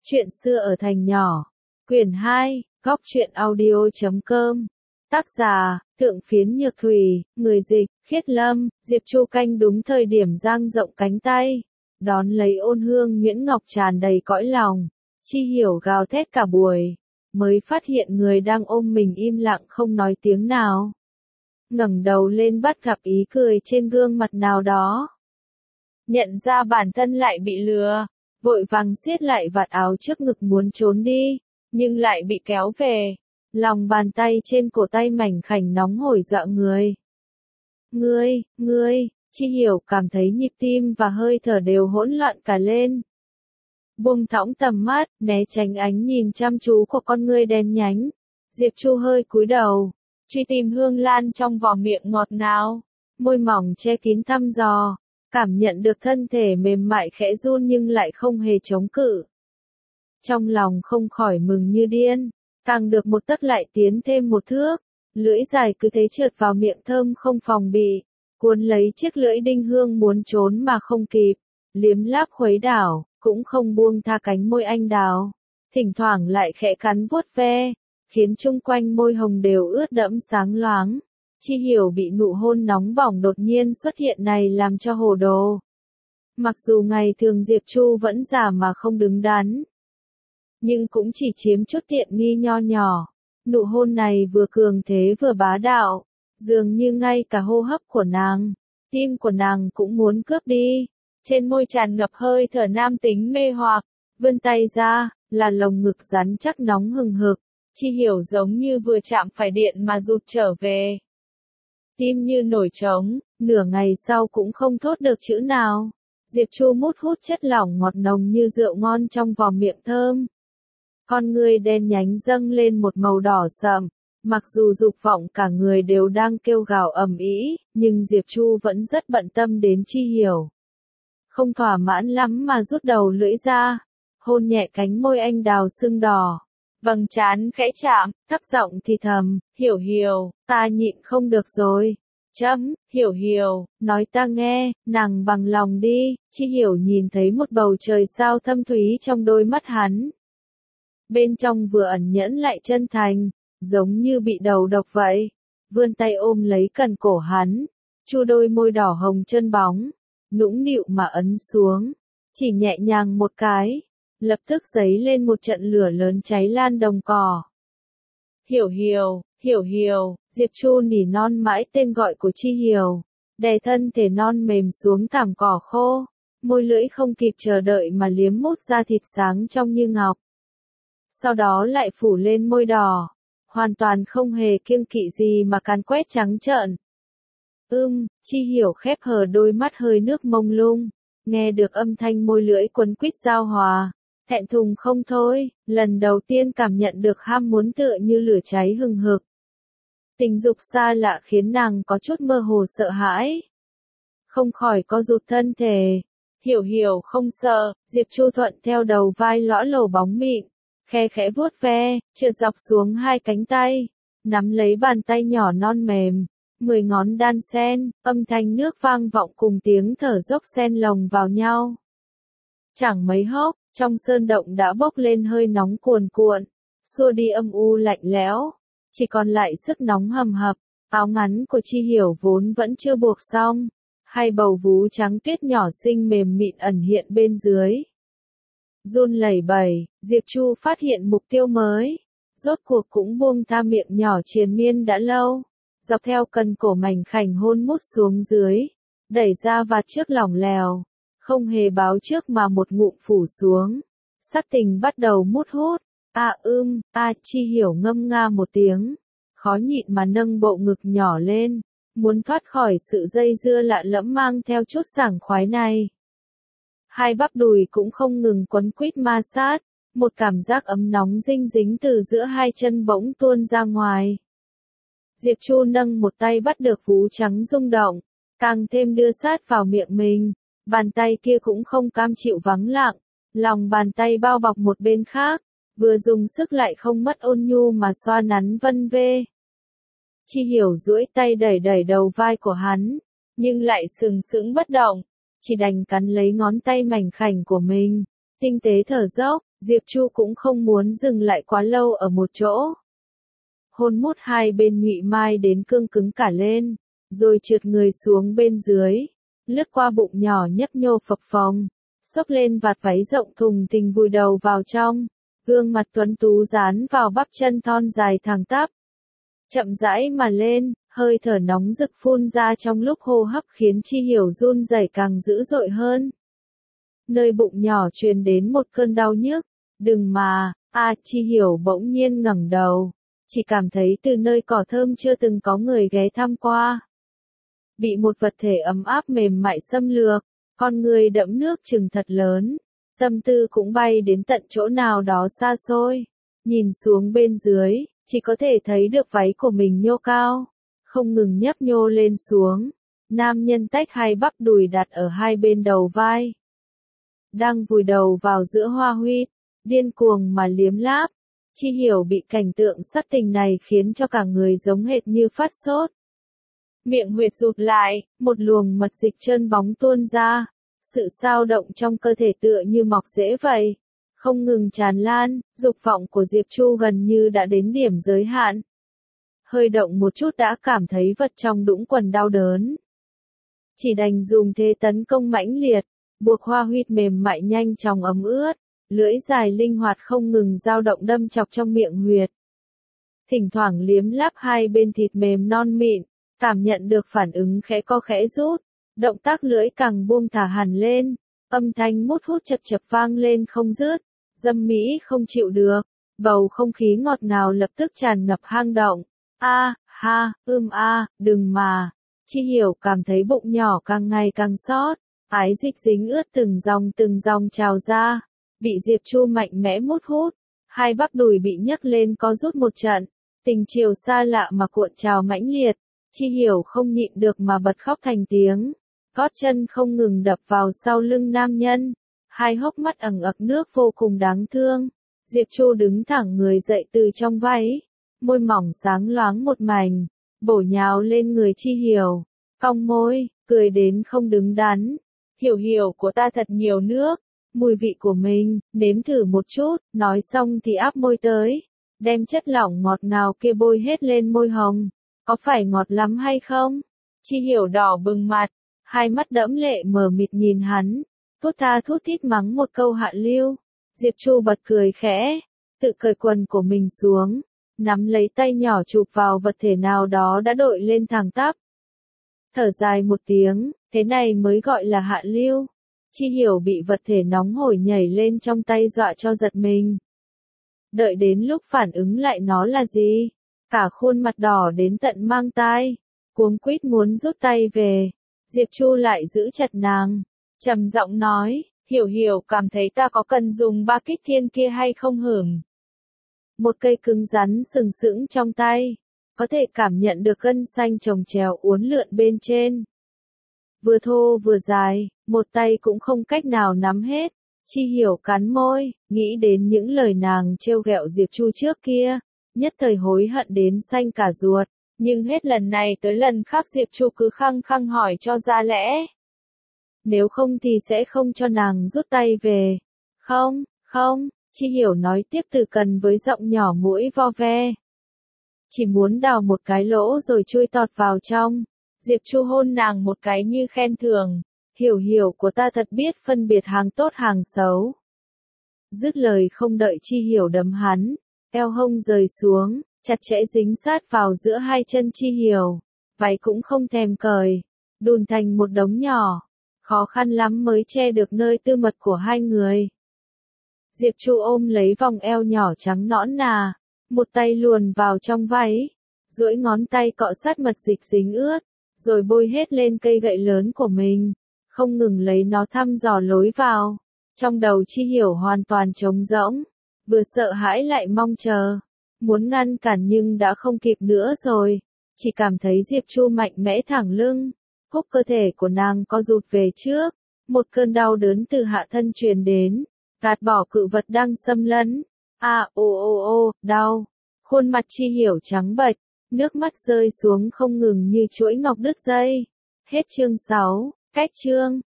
Chuyện xưa ở thành nhỏ. Quyển 2, góc truyện audio.com. Tác giả, Thượng Phiến Nhược Thủy, người dịch, Khiết Lâm. Diệp Chu canh đúng thời điểm dang rộng cánh tay, đón lấy Ôn Hương nhuyễn ngọc tràn đầy cõi lòng. Chi Hiểu gào thét cả buổi, mới phát hiện người đang ôm mình im lặng không nói tiếng nào. Ngẩng đầu lên bắt gặp ý cười trên gương mặt nào đó. Nhận ra bản thân lại bị lừa, vội vàng siết lại vạt áo trước ngực muốn trốn đi, nhưng lại bị kéo về. Lòng bàn tay trên cổ tay mảnh khảnh nóng hổi dọa người. Ngươi, Chi Hiểu cảm thấy nhịp tim và hơi thở đều hỗn loạn cả lên. Buông thõng tầm mắt, né tránh ánh nhìn chăm chú của con ngươi đen nhánh. Diệp Chu hơi cúi đầu, truy tìm hương lan trong vỏ miệng ngọt ngào, môi mỏng che kín thăm dò, cảm nhận được thân thể mềm mại khẽ run nhưng lại không hề chống cự. Trong lòng không khỏi mừng như điên, càng được một tấc lại tiến thêm một thước, lưỡi dài cứ thế trượt vào miệng thơm không phòng bị, cuốn lấy chiếc lưỡi đinh hương muốn trốn mà không kịp, liếm láp khuấy đảo, cũng không buông tha cánh môi anh đào, thỉnh thoảng lại khẽ cắn vuốt ve, khiến chung quanh môi hồng đều ướt đẫm sáng loáng. Chi Hiểu bị nụ hôn nóng bỏng đột nhiên xuất hiện này làm cho hồ đồ. Mặc dù ngày thường Diệp Chu vẫn giả mà không đứng đắn, nhưng cũng chỉ chiếm chút tiện nghi nho nhỏ. Nụ hôn này vừa cường thế vừa bá đạo, dường như ngay cả hô hấp của nàng, tim của nàng cũng muốn cướp đi. Trên môi tràn ngập hơi thở nam tính mê hoặc, vươn tay ra, là lồng ngực rắn chắc nóng hừng hực. Chi Hiểu giống như vừa chạm phải điện mà rụt trở về. Tim như nổi trống, nửa ngày sau cũng không thốt được chữ nào. Diệp Chu mút hút chất lỏng ngọt nồng như rượu ngon trong vò miệng thơm. Con ngươi đen nhánh dâng lên một màu đỏ sậm, mặc dù dục vọng cả người đều đang kêu gào ầm ĩ, nhưng Diệp Chu vẫn rất bận tâm đến Chi Hiểu. Không thỏa mãn lắm mà rút đầu lưỡi ra, hôn nhẹ cánh môi anh đào sưng đỏ. Vầng trán khẽ chạm, thấp giọng thì thầm, Hiểu, ta nhịn không được rồi. Hiểu, nói ta nghe, nàng bằng lòng đi. Chi Hiểu nhìn thấy một bầu trời sao thâm thúy trong đôi mắt hắn. Bên trong vừa ẩn nhẫn lại chân thành, giống như bị đầu độc vậy. Vươn tay ôm lấy cần cổ hắn, chu đôi môi đỏ hồng chân bóng, nũng nịu mà ấn xuống, chỉ nhẹ nhàng một cái, lập tức dấy lên một trận lửa lớn cháy lan đồng cỏ. Hiểu, Diệp Chu nỉ non mãi tên gọi của Chi Hiểu, đè thân thể non mềm xuống thảm cỏ khô, môi lưỡi không kịp chờ đợi mà liếm mút da thịt sáng trong như ngọc. Sau đó lại phủ lên môi đỏ, hoàn toàn không hề kiêng kỵ gì mà càn quét trắng trợn. Chi Hiểu khép hờ đôi mắt hơi nước mông lung, nghe được âm thanh môi lưỡi quấn quýt giao hòa, thẹn thùng không thôi, lần đầu tiên cảm nhận được ham muốn tựa như lửa cháy hừng hực. Tình dục xa lạ khiến nàng có chút mơ hồ sợ hãi, không khỏi co rụt thân thể. Hiểu không sợ. Diệp Chu thuận theo đầu vai lõa lồ bóng mịn, khe khẽ vuốt ve, trượt dọc xuống hai cánh tay, nắm lấy bàn tay nhỏ non mềm, 10 ngón đan sen, âm thanh nước vang vọng cùng tiếng thở dốc xen lồng vào nhau. Chẳng mấy hốc, trong sơn động đã bốc lên hơi nóng cuồn cuộn, xua đi âm u lạnh lẽo, chỉ còn lại sức nóng hầm hập. Áo ngắn của Chi Hiểu vốn vẫn chưa buộc xong, hai bầu vú trắng tuyết nhỏ xinh mềm mịn ẩn hiện bên dưới. Run lẩy bẩy, Diệp Chu phát hiện mục tiêu mới, rốt cuộc cũng buông tha miệng nhỏ triền miên đã lâu, dọc theo cần cổ mảnh khảnh hôn mút xuống dưới, đẩy ra vạt trước lỏng lèo, không hề báo trước mà một ngụm phủ xuống. Sắc tình bắt đầu mút hút. Chi Hiểu ngâm nga một tiếng, khó nhịn mà nâng bộ ngực nhỏ lên, muốn thoát khỏi sự dây dưa lạ lẫm mang theo chút sảng khoái này. Hai bắp đùi cũng không ngừng quấn quýt ma sát, một cảm giác ấm nóng dinh dính từ giữa hai chân bỗng tuôn ra ngoài. Diệp Chu nâng một tay bắt được vú trắng rung động, càng thêm đưa sát vào miệng mình, bàn tay kia cũng không cam chịu vắng lặng, lòng bàn tay bao bọc một bên khác, vừa dùng sức lại không mất ôn nhu mà xoa nắn vân vê. Chi Hiểu duỗi tay đẩy đầu vai của hắn, nhưng lại sừng sững bất động, chỉ đành cắn lấy ngón tay mảnh khảnh của mình, tinh tế thở dốc, Diệp Chu cũng không muốn dừng lại quá lâu ở một chỗ. Hôn mút hai bên nhụy mai đến cương cứng cả lên, rồi trượt người xuống bên dưới, lướt qua bụng nhỏ nhấp nhô phập phồng, xốc lên vạt váy rộng thùng thình vùi đầu vào trong, gương mặt tuấn tú dán vào bắp chân thon dài thẳng tắp. Chậm rãi mà lên, hơi thở nóng rực phun ra trong lúc hô hấp khiến Chi Hiểu run rẩy càng dữ dội hơn. Nơi bụng nhỏ truyền đến một cơn đau nhức, đừng mà, Chi Hiểu bỗng nhiên ngẩng đầu, chỉ cảm thấy từ nơi cỏ thơm chưa từng có người ghé thăm qua. Bị một vật thể ấm áp mềm mại xâm lược, con người đẫm nước chừng thật lớn, tâm tư cũng bay đến tận chỗ nào đó xa xôi, nhìn xuống bên dưới, chỉ có thể thấy được váy của mình nhô cao, không ngừng nhấp nhô lên xuống, nam nhân tách hai bắp đùi đặt ở hai bên đầu vai. Đang vùi đầu vào giữa hoa huyết, điên cuồng mà liếm láp, Chi Hiểu bị cảnh tượng sắc tình này khiến cho cả người giống hệt như phát sốt. Miệng huyệt rụt lại, một luồng mật dịch trơn bóng tuôn ra, sự xao động trong cơ thể tựa như mọc rễ vậy, không ngừng tràn lan, dục vọng của Diệp Chu gần như đã đến điểm giới hạn. Hơi động một chút đã cảm thấy vật trong đũng quần đau đớn. Chỉ đành dùng thế tấn công mãnh liệt, buộc hoa huyết mềm mại nhanh chóng ấm ướt, lưỡi dài linh hoạt không ngừng dao động đâm chọc trong miệng huyệt. Thỉnh thoảng liếm láp hai bên thịt mềm non mịn, cảm nhận được phản ứng khẽ co khẽ rút, động tác lưỡi càng buông thả hẳn lên, âm thanh mút hút chập chập vang lên không dứt, dâm mỹ không chịu được, bầu không khí ngọt ngào lập tức tràn ngập hang động. Đừng mà. Chi Hiểu cảm thấy bụng nhỏ càng ngày càng xót, ái dịch dính ướt từng dòng trào ra, bị Diệp Chu mạnh mẽ mút hút, hai bắp đùi bị nhấc lên co rút một trận, tình chiều xa lạ mà cuộn trào mãnh liệt, Chi Hiểu không nhịn được mà bật khóc thành tiếng, gót chân không ngừng đập vào sau lưng nam nhân, hai hốc mắt ẩn ực nước vô cùng đáng thương. Diệp Chu đứng thẳng người dậy từ trong váy, môi mỏng sáng loáng một mảnh, bổ nhào lên người Chi Hiểu, cong môi, cười đến không đứng đắn. Hiểu của ta thật nhiều nước, mùi vị của mình, nếm thử một chút, nói xong thì áp môi tới, đem chất lỏng ngọt ngào kia bôi hết lên môi hồng, có phải ngọt lắm hay không? Chi Hiểu đỏ bừng mặt, hai mắt đẫm lệ mờ mịt nhìn hắn, thốt tha thốt thít mắng một câu hạ lưu. Diệp Chu bật cười khẽ, tự cởi quần của mình xuống, nắm lấy tay nhỏ chụp vào vật thể nào đó đã đội lên thẳng tắp. Thở dài một tiếng, thế này mới gọi là hạ lưu. Chi Hiểu bị vật thể nóng hổi nhảy lên trong tay dọa cho giật mình. Đợi đến lúc phản ứng lại nó là gì, cả khuôn mặt đỏ đến tận mang tai, cuống quýt muốn rút tay về. Diệp Chu lại giữ chặt nàng, trầm giọng nói, Hiểu cảm thấy ta có cần dùng ba kích thiên kia hay không hửm? Một cây cứng rắn sừng sững trong tay, có thể cảm nhận được gân xanh chồng chéo uốn lượn bên trên. Vừa thô vừa dài, một tay cũng không cách nào nắm hết. Chi Hiểu cắn môi, nghĩ đến những lời nàng trêu ghẹo Diệp Chu trước kia, nhất thời hối hận đến xanh cả ruột, nhưng hết lần này tới lần khác Diệp Chu cứ khăng khăng hỏi cho ra lẽ. Nếu không thì sẽ không cho nàng rút tay về. Không, Chi Hiểu nói tiếp từ cần với giọng nhỏ mũi vo ve. Chỉ muốn đào một cái lỗ rồi chui tọt vào trong. Diệp Chu hôn nàng một cái như khen thưởng. Hiểu của ta thật biết phân biệt hàng tốt hàng xấu. Dứt lời không đợi Chi Hiểu đấm hắn, eo hông rời xuống, chặt chẽ dính sát vào giữa hai chân Chi Hiểu. Váy cũng không thèm cởi, đùn thành một đống nhỏ. Khó khăn lắm mới che được nơi tư mật của hai người. Diệp Chu ôm lấy vòng eo nhỏ trắng nõn nà, một tay luồn vào trong váy, duỗi ngón tay cọ sát mật dịch dính ướt, rồi bôi hết lên cây gậy lớn của mình, không ngừng lấy nó thăm dò lối vào. Trong đầu Chi Hiểu hoàn toàn trống rỗng, vừa sợ hãi lại mong chờ, muốn ngăn cản nhưng đã không kịp nữa rồi, chỉ cảm thấy Diệp Chu mạnh mẽ thẳng lưng, húc cơ thể của nàng co rụt về trước, một cơn đau đớn từ hạ thân truyền đến, gạt bỏ cự vật đang xâm lấn. Đau. Khuôn mặt Chi Hiểu trắng bệch, nước mắt rơi xuống không ngừng như chuỗi ngọc đứt dây. Hết chương 6, cách chương.